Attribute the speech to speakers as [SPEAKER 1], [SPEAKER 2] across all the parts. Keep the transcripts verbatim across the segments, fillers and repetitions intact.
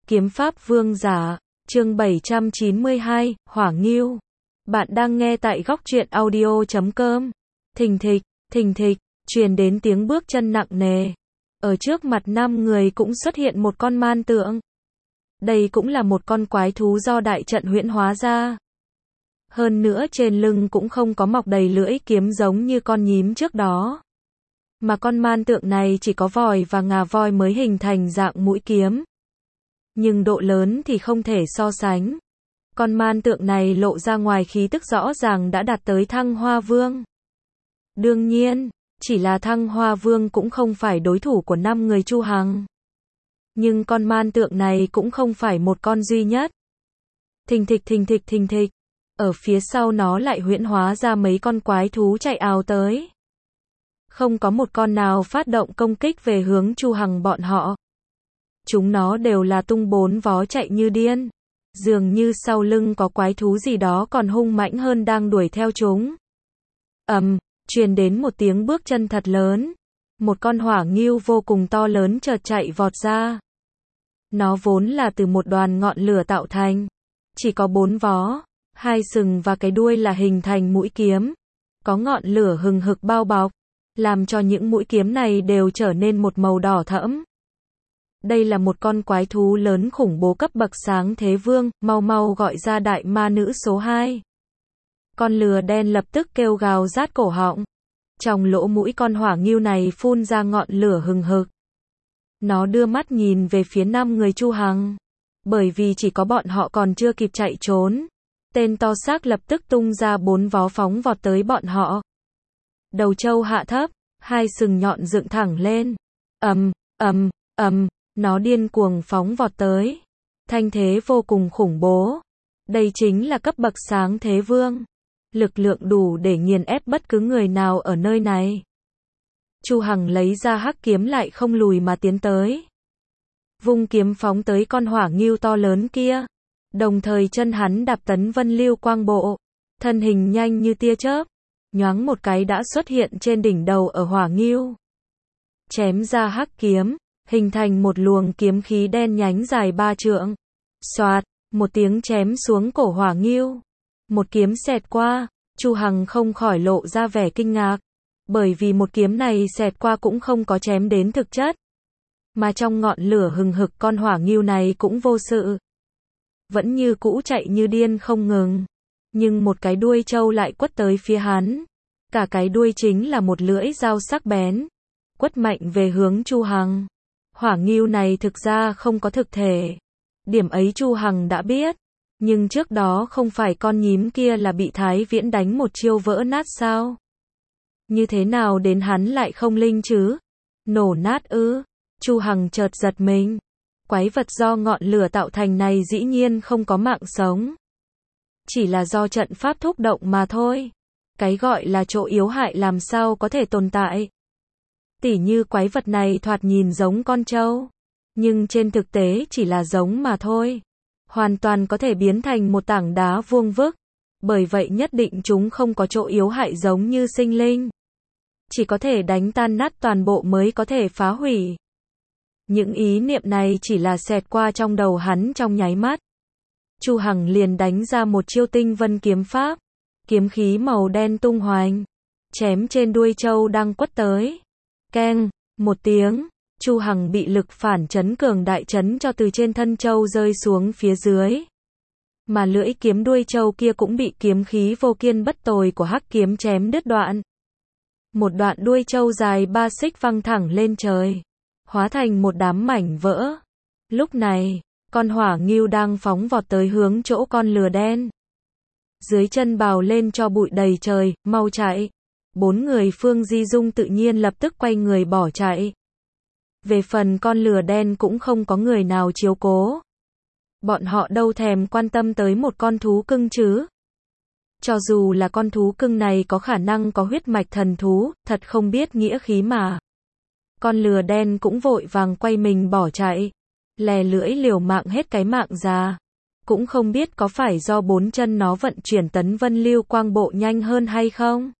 [SPEAKER 1] Kiếm Pháp Vương Giả, chương bảy trăm chín mươi hai, Hỏa Ngưu. Bạn đang nghe tại góc truyện audio chấm com. Thình thịch, thình thịch, truyền đến tiếng bước chân nặng nề. Ở trước mặt năm người cũng xuất hiện một con man tượng. Đây cũng là một con quái thú do đại trận huyễn hóa ra. Hơn nữa trên lưng cũng không có mọc đầy lưỡi kiếm giống như con nhím trước đó. Mà con man tượng này chỉ có vòi và ngà voi mới hình thành dạng mũi kiếm. Nhưng độ lớn thì không thể so sánh. Con man tượng này lộ ra ngoài khí tức rõ ràng đã đạt tới Thăng Hoa Vương. Đương nhiên, chỉ là Thăng Hoa Vương cũng không phải đối thủ của năm người Chu Hằng. Nhưng con man tượng này cũng không phải một con duy nhất. Thình thịch thình thịch thình thịch. Ở phía sau nó lại huyễn hóa ra mấy con quái thú chạy ào tới. Không có một con nào phát động công kích về hướng Chu Hằng bọn họ. Chúng nó đều là tung bốn vó chạy như điên. Dường như sau lưng có quái thú gì đó còn hung mãnh hơn đang đuổi theo chúng. Ầm, um, truyền đến một tiếng bước chân thật lớn. Một con hỏa ngưu vô cùng to lớn chợt chạy vọt ra. Nó vốn là từ một đoàn ngọn lửa tạo thành. Chỉ có bốn vó, hai sừng và cái đuôi là hình thành mũi kiếm. Có ngọn lửa hừng hực bao bọc, làm cho những mũi kiếm này đều trở nên một màu đỏ thẫm. Đây là một con quái thú lớn khủng bố cấp bậc sáng thế vương, mau mau gọi ra đại ma nữ số hai. Con lừa đen lập tức kêu gào rát cổ họng. Trong lỗ mũi con hỏa ngưu này phun ra ngọn lửa hừng hực. Nó đưa mắt nhìn về phía năm người Chu Hằng. Bởi vì chỉ có bọn họ còn chưa kịp chạy trốn. Tên to xác lập tức tung ra bốn vó phóng vọt tới bọn họ. Đầu trâu hạ thấp, hai sừng nhọn dựng thẳng lên. Ầm, ầm, ầm. Nó điên cuồng phóng vọt tới. Thanh thế vô cùng khủng bố. Đây chính là cấp bậc sáng thế vương. Lực lượng đủ để nghiền ép bất cứ người nào ở nơi này. Chu Hằng lấy ra hắc kiếm lại không lùi mà tiến tới. Vung kiếm phóng tới con hỏa ngưu to lớn kia. Đồng thời chân hắn đạp tấn vân lưu quang bộ. Thân hình nhanh như tia chớp. Nhoáng một cái đã xuất hiện trên đỉnh đầu ở hỏa ngưu. Chém ra hắc kiếm. Hình thành một luồng kiếm khí đen nhánh dài ba trượng. Xoạt, một tiếng chém xuống cổ hỏa ngưu. Một kiếm xẹt qua, Chu Hằng không khỏi lộ ra vẻ kinh ngạc. Bởi vì một kiếm này xẹt qua cũng không có chém đến thực chất. Mà trong ngọn lửa hừng hực con hỏa ngưu này cũng vô sự. Vẫn như cũ chạy như điên không ngừng. Nhưng một cái đuôi trâu lại quất tới phía hắn. Cả cái đuôi chính là một lưỡi dao sắc bén. Quất mạnh về hướng Chu Hằng. Hỏa ngưu này thực ra không có thực thể. Điểm ấy Chu Hằng đã biết. Nhưng trước đó không phải con nhím kia là bị Thái Viễn đánh một chiêu vỡ nát sao? Như thế nào đến hắn lại không linh chứ? Nổ nát ư? Chu Hằng chợt giật mình. Quái vật do ngọn lửa tạo thành này dĩ nhiên không có mạng sống. Chỉ là do trận pháp thúc động mà thôi. Cái gọi là chỗ yếu hại làm sao có thể tồn tại? Tỉ như quái vật này thoạt nhìn giống con trâu. Nhưng trên thực tế chỉ là giống mà thôi. Hoàn toàn có thể biến thành một tảng đá vuông vức. Bởi vậy nhất định chúng không có chỗ yếu hại giống như sinh linh. Chỉ có thể đánh tan nát toàn bộ mới có thể phá hủy. Những ý niệm này chỉ là xẹt qua trong đầu hắn trong nháy mắt. Chu Hằng liền đánh ra một chiêu tinh vân kiếm pháp. Kiếm khí màu đen tung hoành. Chém trên đuôi trâu đang quất tới. Keng, một tiếng, Chu Hằng bị lực phản chấn cường đại chấn cho từ trên thân trâu rơi xuống phía dưới. Mà lưỡi kiếm đuôi trâu kia cũng bị kiếm khí vô kiên bất tồi của hắc kiếm chém đứt đoạn. Một đoạn đuôi trâu dài ba xích văng thẳng lên trời, hóa thành một đám mảnh vỡ. Lúc này, con hỏa ngưu đang phóng vọt tới hướng chỗ con lừa đen. Dưới chân bào lên cho bụi đầy trời, mau chạy. Bốn người Phương Di Dung tự nhiên lập tức quay người bỏ chạy. Về phần con lừa đen cũng không có người nào chiếu cố. Bọn họ đâu thèm quan tâm tới một con thú cưng chứ. Cho dù là con thú cưng này có khả năng có huyết mạch thần thú, thật không biết nghĩa khí mà. Con lừa đen cũng vội vàng quay mình bỏ chạy. Lè lưỡi liều mạng hết cái mạng ra. Cũng không biết có phải do bốn chân nó vận chuyển tấn vân lưu quang bộ nhanh hơn hay không.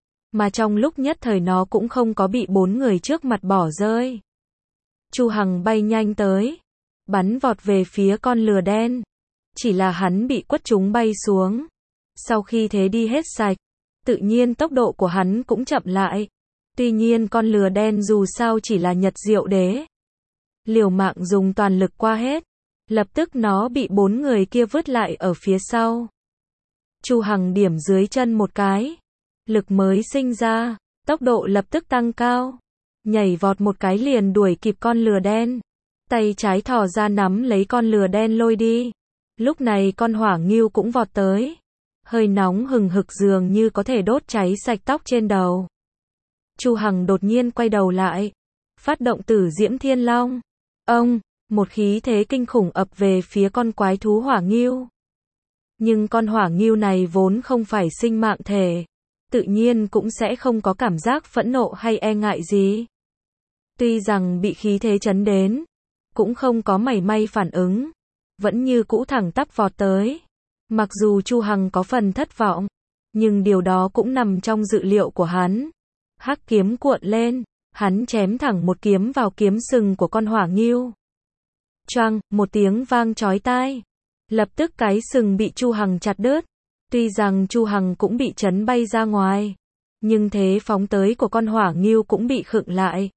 [SPEAKER 1] Mà trong lúc nhất thời nó cũng không có bị bốn người trước mặt bỏ rơi. Chu Hằng bay nhanh tới. bắn vọt về phía con lừa đen. Chỉ là hắn bị quất trúng bay xuống. Sau khi thế đi hết sạch, tự nhiên tốc độ của hắn cũng chậm lại. Tuy nhiên con lừa đen dù sao chỉ là Nhật Diệu Đế. Liều mạng dùng toàn lực qua hết. Lập tức nó bị bốn người kia vứt lại ở phía sau. Chu Hằng điểm dưới chân một cái. Lực mới sinh ra, tốc độ lập tức tăng cao. Nhảy vọt một cái liền đuổi kịp con lừa đen. Tay trái thò ra nắm lấy con lừa đen lôi đi. Lúc này con hỏa ngưu cũng vọt tới. Hơi nóng hừng hực dường như có thể đốt cháy sạch tóc trên đầu. Chu Hằng đột nhiên quay đầu lại. Phát động Tử Diễm Thiên Long. Ông, một khí thế kinh khủng ập về phía con quái thú hỏa ngưu. Nhưng con hỏa ngưu này vốn không phải sinh mạng thể. Tự nhiên cũng sẽ không có cảm giác phẫn nộ hay e ngại gì. Tuy rằng bị khí thế chấn đến, cũng không có mảy may phản ứng. Vẫn như cũ thẳng tắp vọt tới. Mặc dù Chu Hằng có phần thất vọng, nhưng điều đó cũng nằm trong dự liệu của hắn. Hắc kiếm cuộn lên, hắn chém thẳng một kiếm vào kiếm sừng của con hỏa ngưu. Choang, một tiếng vang chói tai. Lập tức cái sừng bị Chu Hằng chặt đứt. Tuy rằng Chu Hằng cũng bị chấn bay ra ngoài, nhưng thế phóng tới của con hỏa ngưu cũng bị khựng lại.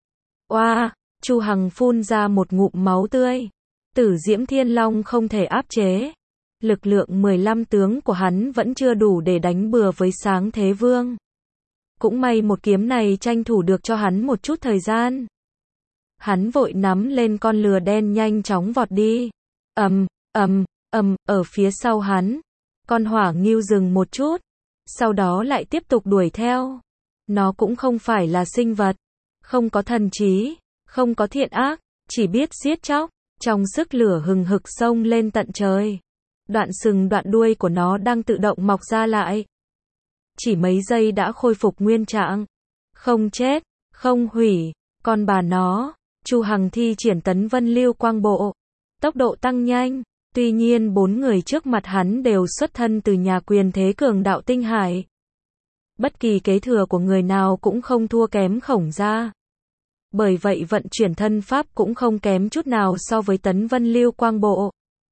[SPEAKER 1] Oa, Chu Hằng phun ra một ngụm máu tươi. Tử Diễm Thiên Long không thể áp chế. Lực lượng mười lăm tướng của hắn vẫn chưa đủ để đánh bừa với Sáng Thế Vương. Cũng may một kiếm này tranh thủ được cho hắn một chút thời gian. Hắn vội nắm lên con lừa đen nhanh chóng vọt đi. Ầm, ầm, ầm, ở phía sau hắn. Con hỏa ngưu dừng một chút. Sau đó lại tiếp tục đuổi theo. Nó cũng không phải là sinh vật. Không có thần trí. Không có thiện ác. Chỉ biết giết chóc. Trong sức lửa hừng hực xông lên tận trời. Đoạn sừng đoạn đuôi của nó đang tự động mọc ra lại. Chỉ mấy giây đã khôi phục nguyên trạng. Không chết, không hủy. Con bà nó, Chu Hằng thi triển Tấn Vân Lưu Quang Bộ. Tốc độ tăng nhanh. Tuy nhiên bốn người trước mặt hắn đều xuất thân từ nhà quyền thế cường đạo Tinh Hải. Bất kỳ kế thừa của người nào cũng không thua kém Khổng gia. Bởi vậy vận chuyển thân pháp cũng không kém chút nào so với Tấn Vân Lưu Quang Bộ.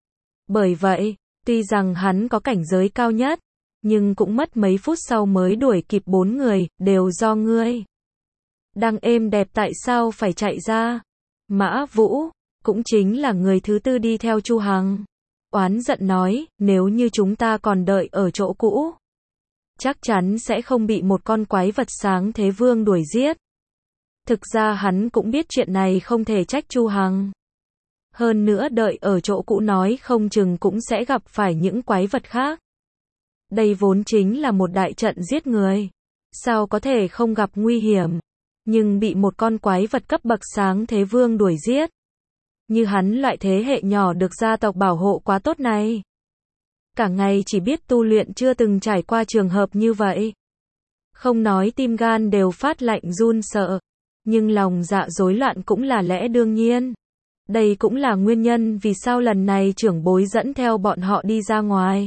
[SPEAKER 1] Bởi vậy, tuy rằng hắn có cảnh giới cao nhất, nhưng cũng mất mấy phút sau mới đuổi kịp bốn người, đều do ngươi. Đang êm đẹp tại sao phải chạy ra? Mã Vũ, cũng chính là người thứ tư đi theo Chu Hằng. Oán giận nói, nếu như chúng ta còn đợi ở chỗ cũ, chắc chắn sẽ không bị một con quái vật Sáng Thế Vương đuổi giết. Thực ra hắn cũng biết chuyện này không thể trách Chu Hằng. Hơn nữa đợi ở chỗ cũ nói không chừng cũng sẽ gặp phải những quái vật khác. Đây vốn chính là một đại trận giết người. Sao có thể không gặp nguy hiểm. Nhưng bị một con quái vật cấp bậc Sáng Thế Vương đuổi giết. Như hắn loại thế hệ nhỏ được gia tộc bảo hộ quá tốt này. Cả ngày chỉ biết tu luyện chưa từng trải qua trường hợp như vậy. Không nói tim gan đều phát lạnh run sợ. Nhưng lòng dạ rối loạn cũng là lẽ đương nhiên. Đây cũng là nguyên nhân vì sao lần này trưởng bối dẫn theo bọn họ đi ra ngoài.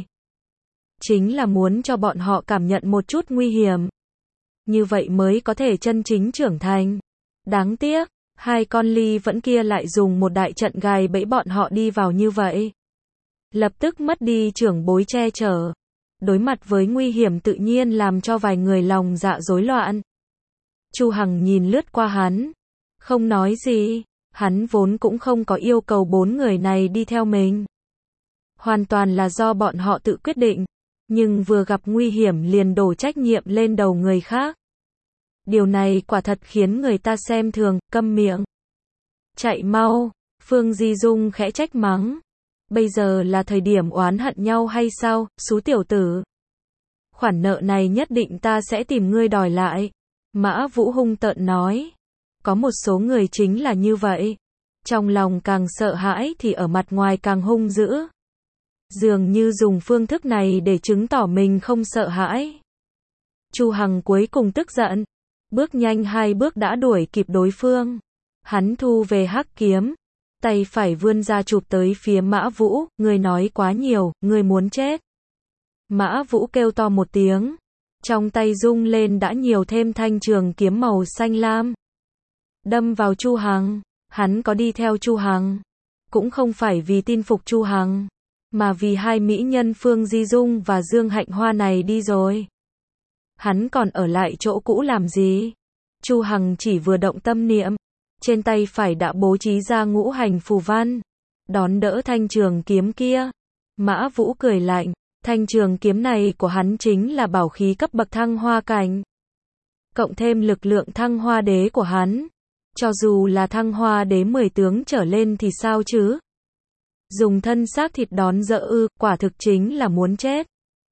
[SPEAKER 1] Chính là muốn cho bọn họ cảm nhận một chút nguy hiểm. Như vậy mới có thể chân chính trưởng thành. Đáng tiếc, hai con ly vẫn kia lại dùng một đại trận gài bẫy bọn họ đi vào như vậy. Lập tức mất đi trưởng bối che chở. Đối mặt với nguy hiểm tự nhiên làm cho vài người lòng dạ rối loạn. Chu Hằng nhìn lướt qua hắn. Không nói gì. Hắn vốn cũng không có yêu cầu bốn người này đi theo mình. Hoàn toàn là do bọn họ tự quyết định. Nhưng vừa gặp nguy hiểm liền đổ trách nhiệm lên đầu người khác. Điều này quả thật khiến người ta xem thường, câm miệng. Chạy mau, Phương Di Dung khẽ trách mắng. Bây giờ là thời điểm oán hận nhau hay sao, xú tiểu tử. Khoản nợ này nhất định ta sẽ tìm ngươi đòi lại. Mã Vũ hung tợn nói. Có một số người chính là như vậy. Trong lòng càng sợ hãi thì ở mặt ngoài càng hung dữ. Dường như dùng phương thức này để chứng tỏ mình không sợ hãi. Chu Hằng cuối cùng tức giận. Bước nhanh hai bước đã đuổi kịp đối phương. Hắn thu về hắc kiếm. Tay phải vươn ra chụp tới phía Mã Vũ. Ngươi nói quá nhiều, ngươi muốn chết. Mã Vũ kêu to một tiếng. Trong tay rung lên đã nhiều thêm thanh trường kiếm màu xanh lam. Đâm vào Chu Hằng. Hắn có đi theo Chu Hằng. cũng không phải vì tin phục Chu Hằng, mà vì hai mỹ nhân Phương Di Dung và Dương Hạnh Hoa này đi rồi. Hắn còn ở lại chỗ cũ làm gì? Chu Hằng chỉ vừa động tâm niệm, trên tay phải đã bố trí ra ngũ hành phù văn, đón đỡ thanh trường kiếm kia. Mã Vũ cười lạnh, thanh trường kiếm này của hắn chính là bảo khí cấp bậc thăng hoa cảnh. Cộng thêm lực lượng thăng hoa đế của hắn, cho dù là thăng hoa đế mười tướng trở lên thì sao chứ? Dùng thân xác thịt đón dỡ ư, quả thực chính là muốn chết.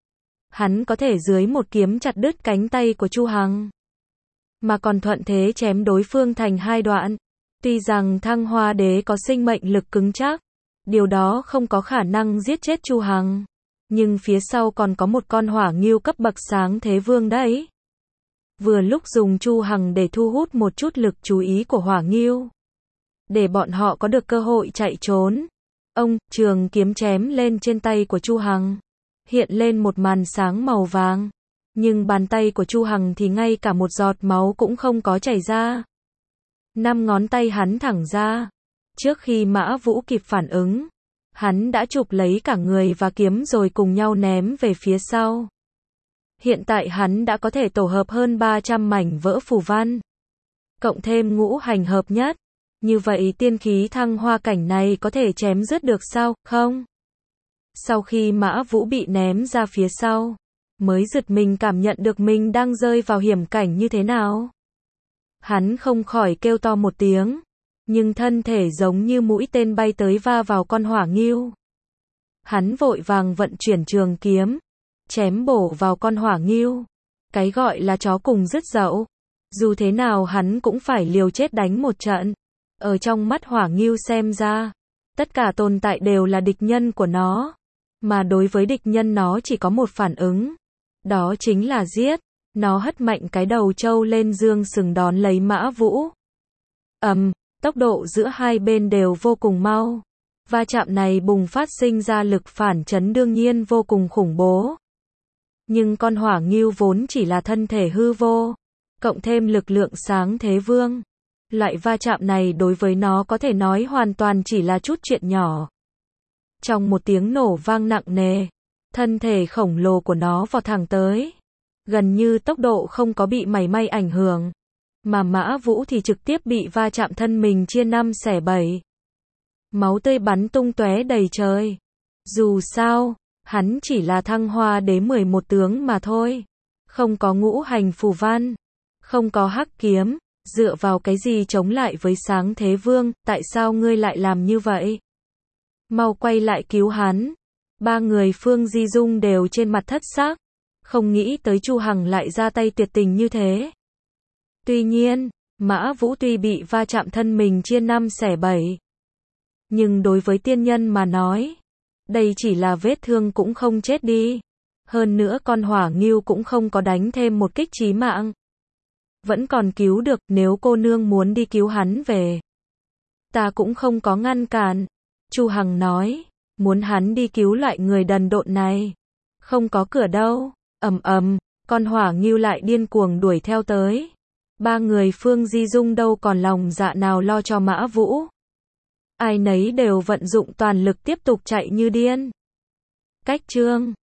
[SPEAKER 1] Hắn có thể dưới một kiếm chặt đứt cánh tay của Chu Hằng, mà còn thuận thế chém đối phương thành hai đoạn. Tuy rằng thăng hoa đế có sinh mệnh lực cứng chắc, điều đó không có khả năng giết chết Chu Hằng, nhưng phía sau còn có một con hỏa ngưu cấp bậc sáng thế vương đấy. Vừa lúc dùng Chu Hằng để thu hút một chút lực chú ý của hỏa ngưu, để bọn họ có được cơ hội chạy trốn. Ông, trường kiếm chém lên trên tay của Chu Hằng, hiện lên một màn sáng màu vàng, nhưng bàn tay của Chu Hằng thì ngay cả một giọt máu cũng không có chảy ra. Năm ngón tay hắn thẳng ra, trước khi Mã Vũ kịp phản ứng, hắn đã chụp lấy cả người và kiếm rồi cùng nhau ném về phía sau. Hiện tại hắn đã có thể tổ hợp hơn ba trăm mảnh vỡ phù văn, cộng thêm ngũ hành hợp nhất. Như vậy tiên khí thăng hoa cảnh này có thể chém dứt được sao, không? Sau khi Mã Vũ bị ném ra phía sau, mới giật mình cảm nhận được mình đang rơi vào hiểm cảnh như thế nào. Hắn không khỏi kêu to một tiếng, nhưng thân thể giống như mũi tên bay tới va vào con hỏa ngưu. Hắn vội vàng vận chuyển trường kiếm, chém bổ vào con hỏa ngưu. Cái gọi là chó cùng rứt dậu, dù thế nào hắn cũng phải liều chết đánh một trận. Ở trong mắt hỏa ngưu xem ra, tất cả tồn tại đều là địch nhân của nó, mà đối với địch nhân nó chỉ có một phản ứng, đó chính là giết. Nó hất mạnh cái đầu trâu lên dương sừng đón lấy Mã Vũ. Ầm, um, tốc độ giữa hai bên đều vô cùng mau. Va chạm này bùng phát sinh ra lực phản chấn đương nhiên vô cùng khủng bố. Nhưng con hỏa ngưu vốn chỉ là thân thể hư vô, cộng thêm lực lượng sáng thế vương. Loại va chạm này đối với nó có thể nói hoàn toàn chỉ là chút chuyện nhỏ. Trong một tiếng nổ vang nặng nề, thân thể khổng lồ của nó vọt thẳng tới. Gần như tốc độ không có bị mảy may ảnh hưởng, mà Mã Vũ thì trực tiếp bị va chạm thân mình chia năm xẻ bảy. Máu tươi bắn tung tóe đầy trời. Dù sao, hắn chỉ là thăng hoa đế mười một tướng mà thôi. Không có ngũ hành phù văn, không có hắc kiếm, dựa vào cái gì chống lại với sáng thế vương, tại sao ngươi lại làm như vậy? Mau quay lại cứu hắn. Ba người Phương Di Dung đều trên mặt thất xác. Không nghĩ tới Chu Hằng lại ra tay tuyệt tình như thế. Tuy nhiên, Mã Vũ tuy bị va chạm thân mình chia năm xẻ bảy, nhưng đối với tiên nhân mà nói, đây chỉ là vết thương cũng không chết đi. Hơn nữa con hỏa ngưu cũng không có đánh thêm một kích chí mạng. Vẫn còn cứu được, nếu cô nương muốn đi cứu hắn về, ta cũng không có ngăn cản. Chu Hằng nói, muốn hắn đi cứu loại người đần độn này, không có cửa đâu. Ầm ầm, con hỏa ngưu lại điên cuồng đuổi theo tới. Ba người Phương Di Dung đâu còn lòng dạ nào lo cho Mã Vũ. Ai nấy đều vận dụng toàn lực tiếp tục chạy như điên. Cách chương